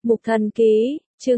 Mục Thần Ký, chương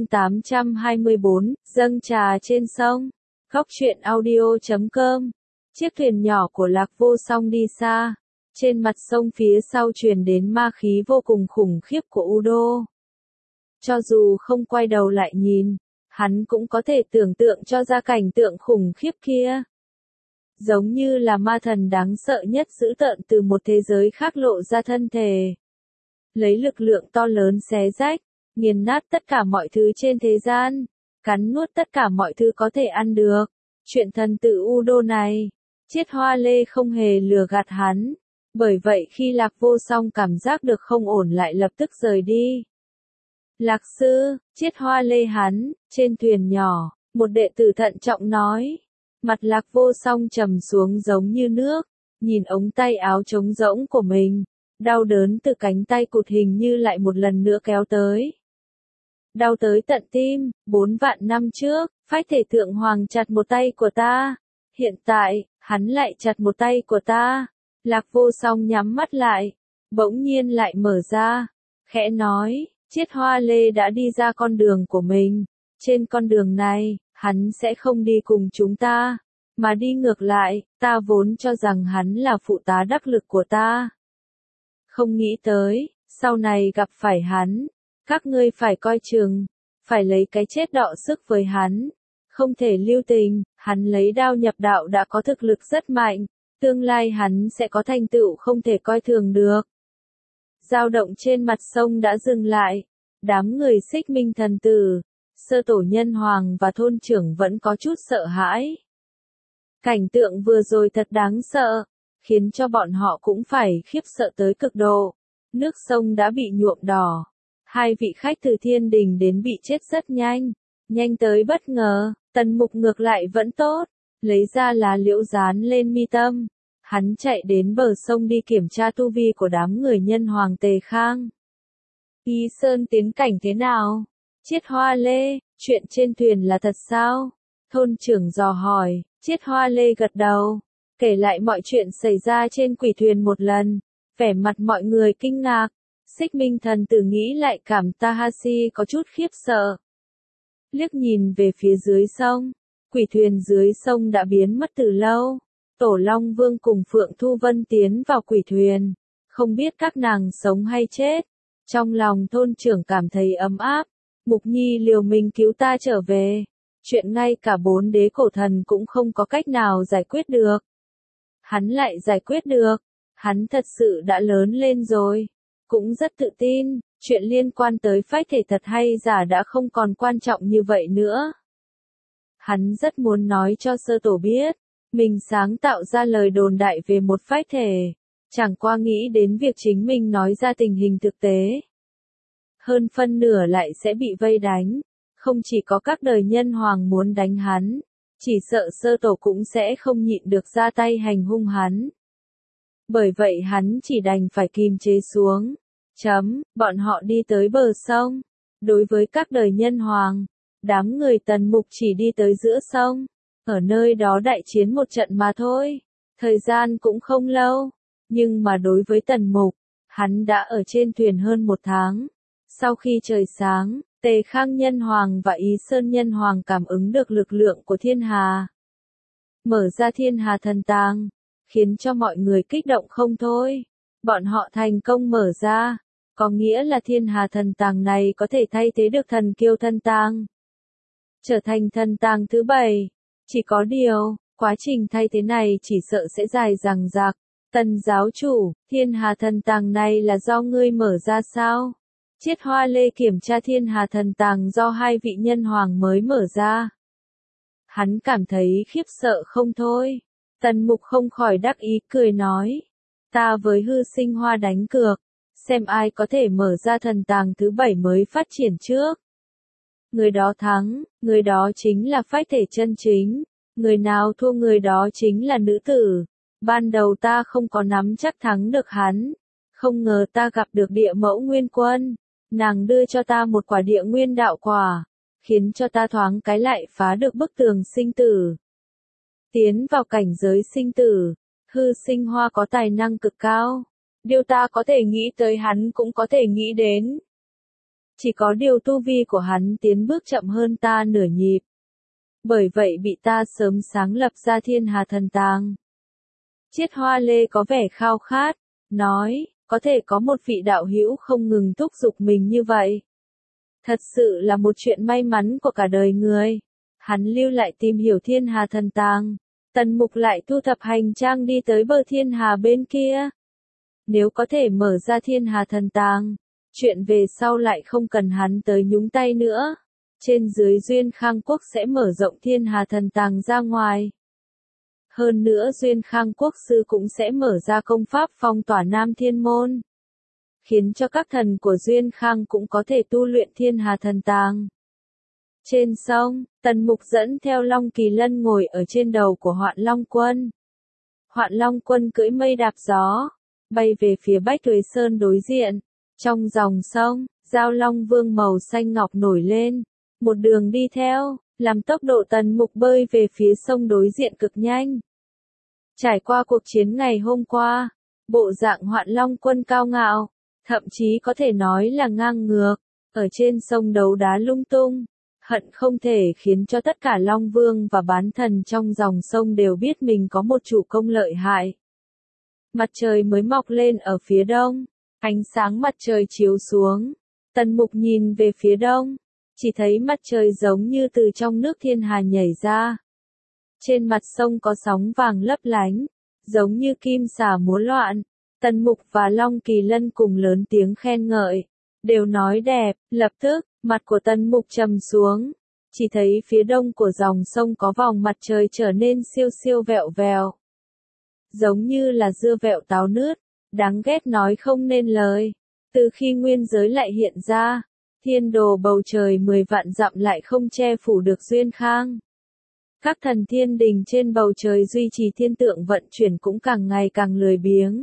824, dâng trà trên sông. Góc truyện audio.com. Chiếc thuyền nhỏ của Lạc Vô Song đi xa. Trên mặt sông phía sau truyền đến ma khí vô cùng khủng khiếp của Udo. Cho dù không quay đầu lại nhìn, hắn cũng có thể tưởng tượng cho ra cảnh tượng khủng khiếp kia. Giống như là ma thần đáng sợ nhất dữ tợn từ một thế giới khác lộ ra thân thể. Lấy lực lượng to lớn xé rách, nghiền nát tất cả mọi thứ trên thế gian, cắn nuốt tất cả mọi thứ có thể ăn được. Chuyện thần tử Udo này, Chiết Hoa Lê không hề lừa gạt hắn. Bởi vậy khi Lạc Vô Song cảm giác được không ổn lại lập tức rời đi. Lạc sư, Chiết Hoa Lê hắn, trên thuyền nhỏ, một đệ tử thận trọng nói. Mặt Lạc Vô Song trầm xuống giống như nước, nhìn ống tay áo trống rỗng của mình. Đau đớn từ cánh tay cụt hình như lại một lần nữa kéo tới. Đau tới tận tim, 4 vạn năm trước, phách thể thượng hoàng chặt một tay của ta. Hiện tại, hắn lại chặt một tay của ta. Lạc Vô Song nhắm mắt lại, bỗng nhiên lại mở ra, khẽ nói, Chiết Hoa Lê đã đi ra con đường của mình. Trên con đường này, hắn sẽ không đi cùng chúng ta, mà đi ngược lại, ta vốn cho rằng hắn là phụ tá đắc lực của ta. Không nghĩ tới, sau này gặp phải hắn, các ngươi phải coi chừng, phải lấy cái chết đọ sức với hắn, không thể lưu tình, hắn lấy đao nhập đạo đã có thực lực rất mạnh, tương lai hắn sẽ có thành tựu không thể coi thường được. Dao động trên mặt sông đã dừng lại, đám người Xích Minh thần tử, Sơ Tổ Nhân Hoàng và thôn trưởng vẫn có chút sợ hãi. Cảnh tượng vừa rồi thật đáng sợ, khiến cho bọn họ cũng phải khiếp sợ tới cực độ. Nước sông đã bị nhuộm đỏ. Hai vị khách từ thiên đình đến bị chết rất nhanh. Nhanh tới bất ngờ, Tần Mục ngược lại vẫn tốt. Lấy ra lá liễu dán lên mi tâm. Hắn chạy đến bờ sông đi kiểm tra tu vi của đám người nhân hoàng Tề Khang. Y Sơn tiến cảnh thế nào? Chiết Hoa Lê, chuyện trên thuyền là thật sao? Thôn trưởng dò hỏi. Chiết Hoa Lê gật đầu, kể lại mọi chuyện xảy ra trên quỷ thuyền một lần, vẻ mặt mọi người kinh ngạc. Xích Minh thần tử nghĩ lại cảm Tahashi có chút khiếp sợ. Liếc nhìn về phía dưới sông, quỷ thuyền dưới sông đã biến mất từ lâu. Tổ Long Vương cùng Phượng Thu Vân tiến vào quỷ thuyền, không biết các nàng sống hay chết. Trong lòng thôn trưởng cảm thấy ấm áp, Mục Nhi liều mình cứu ta trở về. Chuyện ngay cả 4 đế cổ thần cũng không có cách nào giải quyết được. Hắn lại giải quyết được. Hắn thật sự đã lớn lên rồi. Cũng rất tự tin, chuyện liên quan tới phách thể thật hay giả đã không còn quan trọng như vậy nữa. Hắn rất muốn nói cho Sơ Tổ biết, mình sáng tạo ra lời đồn đại về một phách thể. Chẳng qua nghĩ đến việc chính mình nói ra tình hình thực tế. Hơn phân nửa lại sẽ bị vây đánh. Không chỉ có các đời nhân hoàng muốn đánh hắn, chỉ sợ Sơ Tổ cũng sẽ không nhịn được ra tay hành hung hắn. Bởi vậy hắn chỉ đành phải kìm chế xuống. Bọn họ đi tới bờ sông. Đối với các đời nhân hoàng, đám người Tần Mục chỉ đi tới giữa sông. Ở nơi đó đại chiến một trận mà thôi. Thời gian cũng không lâu. Nhưng mà đối với Tần Mục, hắn đã ở trên thuyền hơn 1 tháng. Sau khi trời sáng, Tề Khang Nhân Hoàng và Ý Sơn Nhân Hoàng cảm ứng được lực lượng của thiên hà. Mở ra thiên hà thần tàng, khiến cho mọi người kích động không thôi. Bọn họ thành công mở ra, có nghĩa là thiên hà thần tàng này có thể thay thế được thần kiêu thần tàng. Trở thành thần tàng thứ 7. Chỉ có điều, quá trình thay thế này chỉ sợ sẽ dài dằng dặc. Tần giáo chủ, thiên hà thần tàng này là do ngươi mở ra sao? Chiết Hoa Lê kiểm tra thiên hà thần tàng do 2 vị nhân hoàng mới mở ra. Hắn cảm thấy khiếp sợ không thôi. Tần Mục không khỏi đắc ý cười nói. Ta với hư sinh hoa đánh cược. Xem ai có thể mở ra thần tàng thứ 7 mới phát triển trước. Người đó thắng, người đó chính là phách thể chân chính. Người nào thua người đó chính là nữ tử. Ban đầu ta không có nắm chắc thắng được hắn. Không ngờ ta gặp được địa mẫu nguyên quân. Nàng đưa cho ta một quả địa nguyên đạo quả, khiến cho ta thoáng cái lại phá được bức tường sinh tử. Tiến vào cảnh giới sinh tử, hư sinh hoa có tài năng cực cao. Điều ta có thể nghĩ tới hắn cũng có thể nghĩ đến. Chỉ có điều tu vi của hắn tiến bước chậm hơn ta nửa nhịp. Bởi vậy bị ta sớm sáng lập ra Thiên Hà Thần Tàng. Chiết Hoa Lê có vẻ khao khát, nói, có thể có một vị đạo hữu không ngừng thúc giục mình như vậy. Thật sự là một chuyện may mắn của cả đời người. Hắn lưu lại tìm hiểu Thiên Hà Thần Tàng. Tần Mục lại thu thập hành trang đi tới bờ Thiên Hà bên kia. Nếu có thể mở ra Thiên Hà Thần Tàng, chuyện về sau lại không cần hắn tới nhúng tay nữa. Trên dưới Duyên Khang Quốc sẽ mở rộng Thiên Hà Thần Tàng ra ngoài. Hơn nữa Duyên Khang Quốc sư cũng sẽ mở ra công pháp phong tỏa Nam Thiên Môn. Khiến cho các thần của Duyên Khang cũng có thể tu luyện Thiên Hà Thần Tàng. Trên sông, Tần Mục dẫn theo Long Kỳ Lân ngồi ở trên đầu của Hoạn Long Quân. Hoạn Long Quân cưỡi mây đạp gió, bay về phía Bách Tuế Sơn đối diện. Trong dòng sông, Giao Long Vương màu xanh ngọc nổi lên. Một đường đi theo, làm tốc độ Tần Mục bơi về phía sông đối diện cực nhanh. Trải qua cuộc chiến ngày hôm qua, bộ dạng Hoạn Long Quân cao ngạo, thậm chí có thể nói là ngang ngược, ở trên sông đấu đá lung tung, hận không thể khiến cho tất cả Long Vương và bán thần trong dòng sông đều biết mình có một chủ công lợi hại. Mặt trời mới mọc lên ở phía đông, ánh sáng mặt trời chiếu xuống, Tần Mục nhìn về phía đông, chỉ thấy mặt trời giống như từ trong nước Thiên Hà nhảy ra. Trên mặt sông có sóng vàng lấp lánh, giống như kim xà múa loạn. Tần Mục và Long Kỳ Lân cùng lớn tiếng khen ngợi, đều nói đẹp. Lập tức, mặt của Tần Mục trầm xuống, chỉ thấy phía đông của dòng sông có vòng mặt trời trở nên siêu siêu vẹo vèo. Giống như là dưa vẹo táo nứt, đáng ghét nói không nên lời. Từ khi nguyên giới lại hiện ra, thiên đồ bầu trời 10 vạn dặm lại không che phủ được Duyên Khang. Các thần thiên đình trên bầu trời duy trì thiên tượng vận chuyển cũng càng ngày càng lười biếng.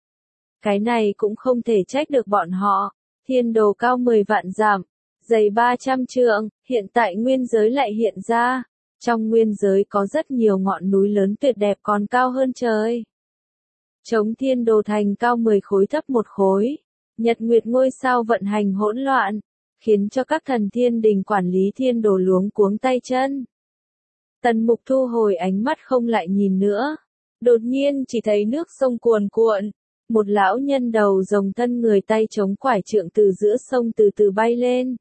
Cái này cũng không thể trách được bọn họ. Thiên đồ cao 10 vạn dặm, dày 300 trượng, hiện tại nguyên giới lại hiện ra. Trong nguyên giới có rất nhiều ngọn núi lớn tuyệt đẹp còn cao hơn trời. Chống thiên đồ thành cao 10 khối thấp một khối. Nhật nguyệt ngôi sao vận hành hỗn loạn, khiến cho các thần thiên đình quản lý thiên đồ luống cuống tay chân. Tần Mục thu hồi ánh mắt không lại nhìn nữa. Đột nhiên chỉ thấy nước sông cuồn cuộn. Một lão nhân đầu rồng thân người tay chống quải trượng từ giữa sông từ từ bay lên.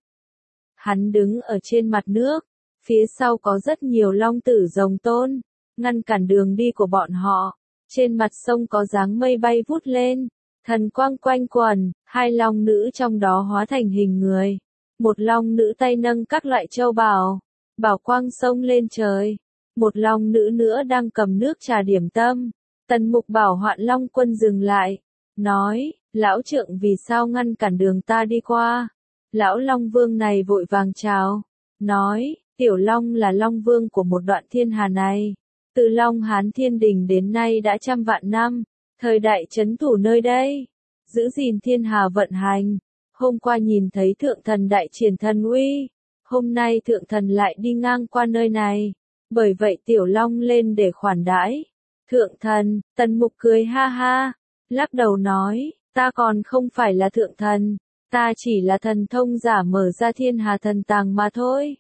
Hắn đứng ở trên mặt nước. Phía sau có rất nhiều long tử rồng tôn, ngăn cản đường đi của bọn họ. Trên mặt sông có dáng mây bay vút lên. Thần quang quanh quẩn, hai long nữ trong đó hóa thành hình người. Một long nữ tay nâng các loại châu báu, bảo quang sông lên trời. Một long nữ nữa đang cầm nước trà điểm tâm. Tần Mục bảo Hoạn Long Quân dừng lại, nói, lão trượng vì sao ngăn cản đường ta đi qua. Lão Long Vương này vội vàng chào, nói, Tiểu Long là Long Vương của một đoạn thiên hà này. Từ Long Hán Thiên Đình đến nay đã trăm vạn năm, thời đại trấn thủ nơi đây, giữ gìn thiên hà vận hành. Hôm qua nhìn thấy thượng thần đại triển thần uy, hôm nay thượng thần lại đi ngang qua nơi này, bởi vậy Tiểu Long lên để khoản đãi. Thượng thần, Tần Mục cười ha ha, lắc đầu nói, ta còn không phải là thượng thần, ta chỉ là thần thông giả mở ra Thiên Hà Thần Tàng mà thôi.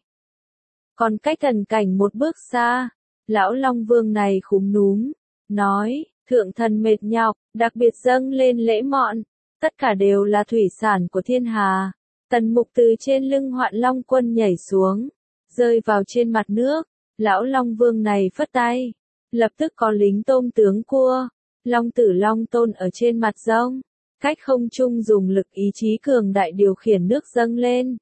Còn cách thần cảnh một bước xa, lão Long Vương này khúm núm, nói, thượng thần mệt nhọc, đặc biệt dâng lên lễ mọn, tất cả đều là thủy sản của thiên hà. Tần Mục từ trên lưng Hoạn Long Quân nhảy xuống, rơi vào trên mặt nước, lão Long Vương này phất tay, lập tức có lính tôm tướng cua, long tử long tôn ở trên mặt rông, cách không trung dùng lực ý chí cường đại điều khiển nước dâng lên.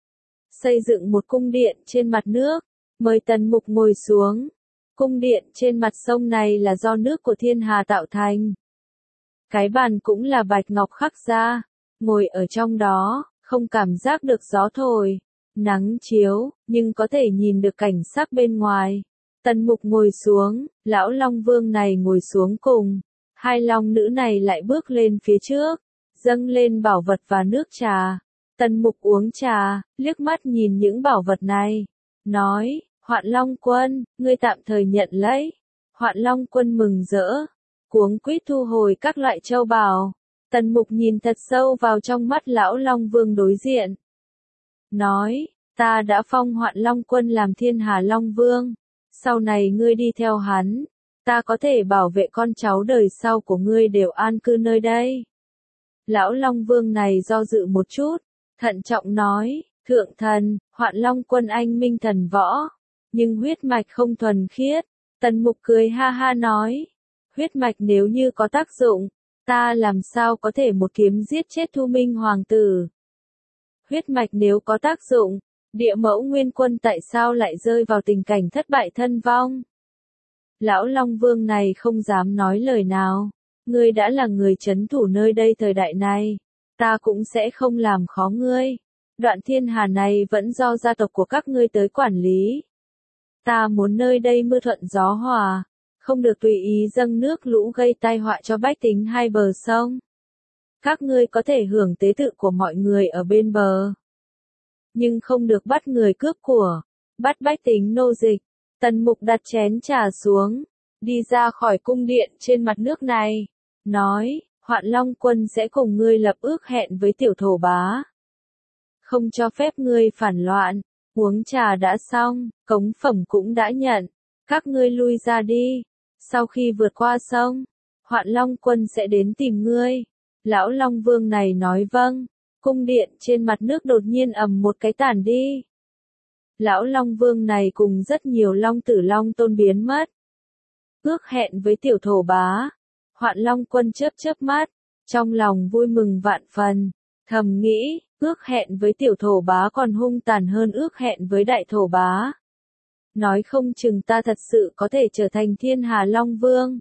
Xây dựng một cung điện trên mặt nước, mời Tần Mục ngồi xuống. Cung điện trên mặt sông này là do nước của thiên hà tạo thành. Cái bàn cũng là bạch ngọc khắc ra, ngồi ở trong đó, không cảm giác được gió thổi, nắng chiếu, nhưng có thể nhìn được cảnh sắc bên ngoài. Tần Mục ngồi xuống, lão Long Vương này ngồi xuống cùng, hai long nữ này lại bước lên phía trước, dâng lên bảo vật và nước trà. Tần Mục uống trà, liếc mắt nhìn những bảo vật này, nói, Hoạn Long Quân, ngươi tạm thời nhận lấy. Hoạn Long Quân mừng rỡ, cuống quýt thu hồi các loại châu báu. Tần Mục nhìn thật sâu vào trong mắt lão Long Vương đối diện. nói, ta đã phong Hoạn Long Quân làm Thiên Hà Long Vương, sau này ngươi đi theo hắn, ta có thể bảo vệ con cháu đời sau của ngươi đều an cư nơi đây. Lão Long Vương này do dự một chút, thận trọng nói, thượng thần, Hoạn Long Quân anh minh thần võ, nhưng huyết mạch không thuần khiết. Tần Mục cười ha ha nói, huyết mạch nếu như có tác dụng, ta làm sao có thể một kiếm giết chết Thu Minh Hoàng tử. Huyết mạch nếu có tác dụng, Địa Mẫu Nguyên Quân tại sao lại rơi vào tình cảnh thất bại thân vong? Lão Long Vương này không dám nói lời nào, ngươi đã là người trấn thủ nơi đây thời đại này, ta cũng sẽ không làm khó ngươi. Đoạn Thiên Hà này vẫn do gia tộc của các ngươi tới quản lý. Ta muốn nơi đây mưa thuận gió hòa, không được tùy ý dâng nước lũ gây tai họa cho bách tính hai bờ sông. Các ngươi có thể hưởng tế tự của mọi người ở bên bờ, nhưng không được bắt người cướp của, bắt bách tính nô dịch. Tần Mục đặt chén trà xuống, đi ra khỏi cung điện trên mặt nước này, nói, Hoạn Long Quân sẽ cùng ngươi lập ước hẹn với tiểu thổ bá. Không cho phép ngươi phản loạn, uống trà đã xong, cống phẩm cũng đã nhận, các ngươi lui ra đi. Sau khi vượt qua sông, Hoạn Long Quân sẽ đến tìm ngươi. Lão Long Vương này nói vâng, cung điện trên mặt nước đột nhiên ầm một cái tản đi. Lão Long Vương này cùng rất nhiều Long Tử Long Tôn biến mất. Ước hẹn với tiểu thổ bá, Hoạn Long Quân chớp chớp mắt, trong lòng vui mừng vạn phần, thầm nghĩ, ước hẹn với tiểu thổ bá còn hung tàn hơn ước hẹn với đại thổ bá. Nói không chừng ta thật sự có thể trở thành Thiên Hà Long Vương.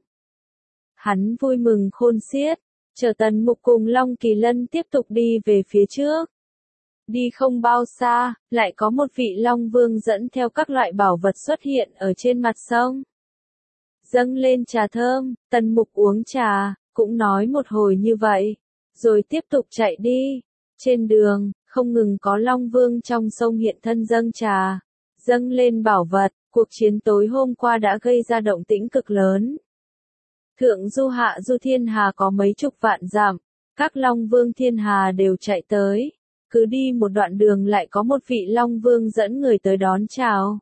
Hắn vui mừng khôn xiết, chờ Tần Mục cùng Long Kỳ Lân tiếp tục đi về phía trước. Đi không bao xa, lại có một vị Long Vương dẫn theo các loại bảo vật xuất hiện ở trên mặt sông. Dâng lên trà thơm, Tần Mục uống trà, cũng nói một hồi như vậy, rồi tiếp tục chạy đi. Trên đường, không ngừng có Long Vương trong sông hiện thân dâng trà, dâng lên bảo vật. Cuộc chiến tối hôm qua đã gây ra động tĩnh cực lớn. Thượng du hạ du Thiên Hà có mấy chục vạn dặm, các Long Vương Thiên Hà đều chạy tới. Cứ đi một đoạn đường lại có một vị Long Vương dẫn người tới đón chào.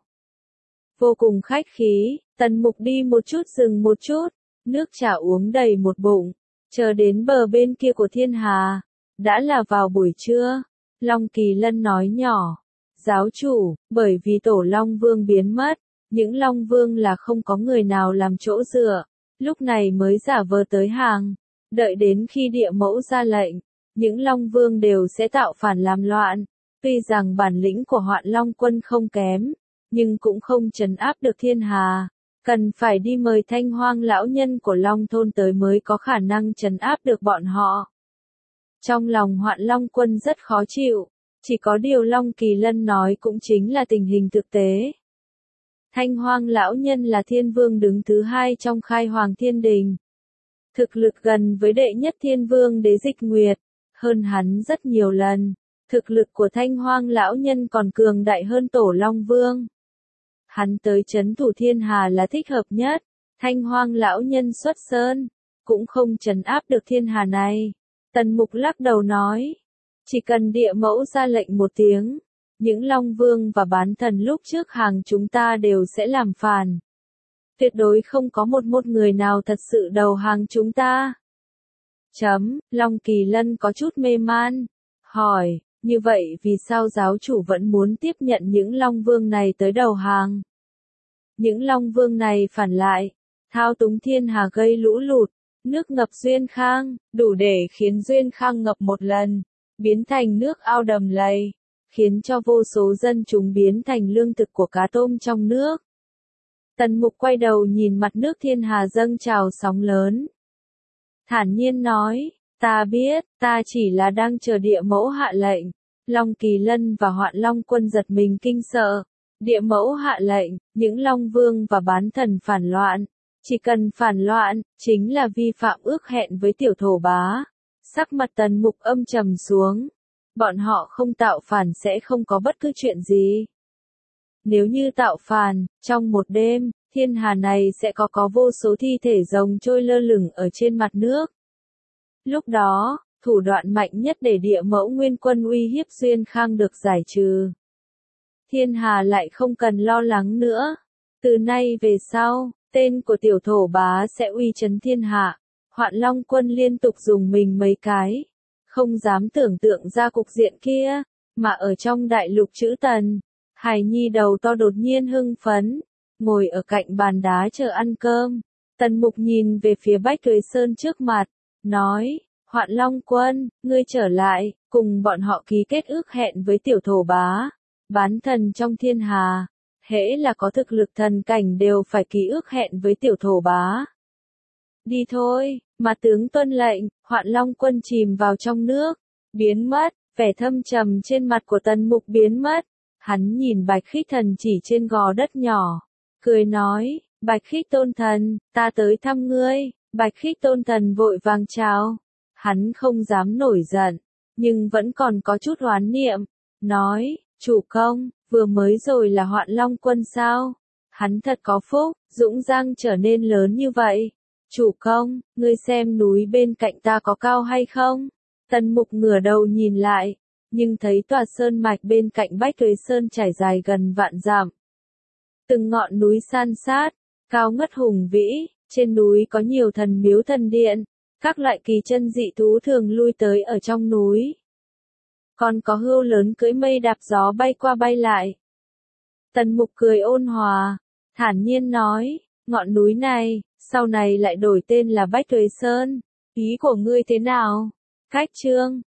Vô cùng khách khí, Tần Mục đi một chút dừng một chút, nước trà uống đầy một bụng, chờ đến bờ bên kia của Thiên Hà. Đã là vào buổi trưa, Long Kỳ Lân nói nhỏ, giáo chủ, bởi vì tổ Long Vương biến mất, những Long Vương là không có người nào làm chỗ dựa, lúc này mới giả vờ tới hàng, đợi đến khi địa mẫu ra lệnh, những Long Vương đều sẽ tạo phản làm loạn. Tuy rằng bản lĩnh của Hoạn Long Quân không kém, nhưng cũng không trấn áp được Thiên Hà, cần phải đi mời Thanh Hoang lão nhân của Long thôn tới mới có khả năng trấn áp được bọn họ. Trong lòng Hoạn Long Quân rất khó chịu, chỉ có điều Long Kỳ Lân nói cũng chính là tình hình thực tế. Thanh Hoang lão nhân là thiên vương đứng thứ hai trong khai hoàng thiên đình. Thực lực gần với đệ nhất thiên vương Đế Dịch Nguyệt, hơn hắn rất nhiều lần. Thực lực của Thanh Hoang lão nhân còn cường đại hơn tổ Long Vương. Hắn tới trấn thủ Thiên Hà là thích hợp nhất. Thanh Hoang lão nhân xuất sơn, cũng không trấn áp được Thiên Hà này. Tần Mục lắc đầu nói, chỉ cần địa mẫu ra lệnh một tiếng, những Long Vương và bán thần lúc trước hàng chúng ta đều sẽ làm phản. Tuyệt đối không có một người nào thật sự đầu hàng chúng ta. Long Kỳ Lân có chút mê man, hỏi, như vậy vì sao giáo chủ vẫn muốn tiếp nhận những Long Vương này tới đầu hàng? Những Long Vương này phản lại, thao túng Thiên Hà gây lũ lụt, nước ngập Duyên Khang, đủ để khiến Duyên Khang ngập một lần, biến thành nước ao đầm lầy, khiến cho vô số dân chúng biến thành lương thực của cá tôm trong nước. Tần Mục quay đầu nhìn mặt nước Thiên Hà dâng trào sóng lớn. Thản nhiên nói, ta biết, ta chỉ là đang chờ địa mẫu hạ lệnh. Long Kỳ Lân và Hoạn Long Quân giật mình kinh sợ. Địa mẫu hạ lệnh, những Long Vương và bán thần phản loạn. Chỉ cần phản loạn, chính là vi phạm ước hẹn với tiểu thổ bá. Sắc mặt Tần Mục âm trầm xuống. Bọn họ không tạo phản sẽ không có bất cứ chuyện gì. Nếu như tạo phản, trong một đêm, Thiên Hà này sẽ có vô số thi thể rồng trôi lơ lửng ở trên mặt nước. Lúc đó, thủ đoạn mạnh nhất để địa mẫu nguyên quân uy hiếp Duyên Khang được giải trừ. Thiên Hà lại không cần lo lắng nữa. Từ nay về sau, tên của tiểu thổ bá sẽ uy chấn thiên hạ. Hoạn Long quân liên tục dùng mình mấy cái. Không dám tưởng tượng ra cục diện kia, mà ở trong đại lục chữ Tần, Hải Nhi đầu to đột nhiên hưng phấn, ngồi ở cạnh bàn đá chờ ăn cơm. Tần Mục nhìn về phía Bách Tuế Sơn trước mặt, nói, Hoạn Long quân, ngươi trở lại, cùng bọn họ ký kết ước hẹn với tiểu thổ bá, bán thần trong thiên hà, hễ là có thực lực thần cảnh đều phải ký ước hẹn với tiểu thổ bá. Đi thôi, mà tướng tuân lệnh, Hoạn Long quân chìm vào trong nước, biến mất, vẻ thâm trầm trên mặt của Tần Mục biến mất, hắn nhìn Bạch Khích Thần chỉ trên gò đất nhỏ, cười nói, Bạch Khích tôn thần, ta tới thăm ngươi. Bạch Khích tôn thần vội vàng chào, hắn không dám nổi giận, nhưng vẫn còn có chút oán niệm, nói, chủ công, vừa mới rồi là Hoạn Long quân sao? Hắn thật có phúc, dũng dăng trở nên lớn như vậy. Chủ công, ngươi xem núi bên cạnh ta có cao hay không? Tần Mục ngửa đầu nhìn lại, nhưng thấy tòa sơn mạch bên cạnh Bách Tuế Sơn trải dài gần vạn dặm. Từng ngọn núi san sát, cao ngất hùng vĩ, trên núi có nhiều thần miếu thần điện, các loại kỳ chân dị thú thường lui tới ở trong núi. Còn có hươu lớn cưỡi mây đạp gió bay qua bay lại. Tần Mục cười ôn hòa, thản nhiên nói, ngọn núi này, sau này lại đổi tên là Bách Tuế Sơn, ý của ngươi thế nào? Cách chương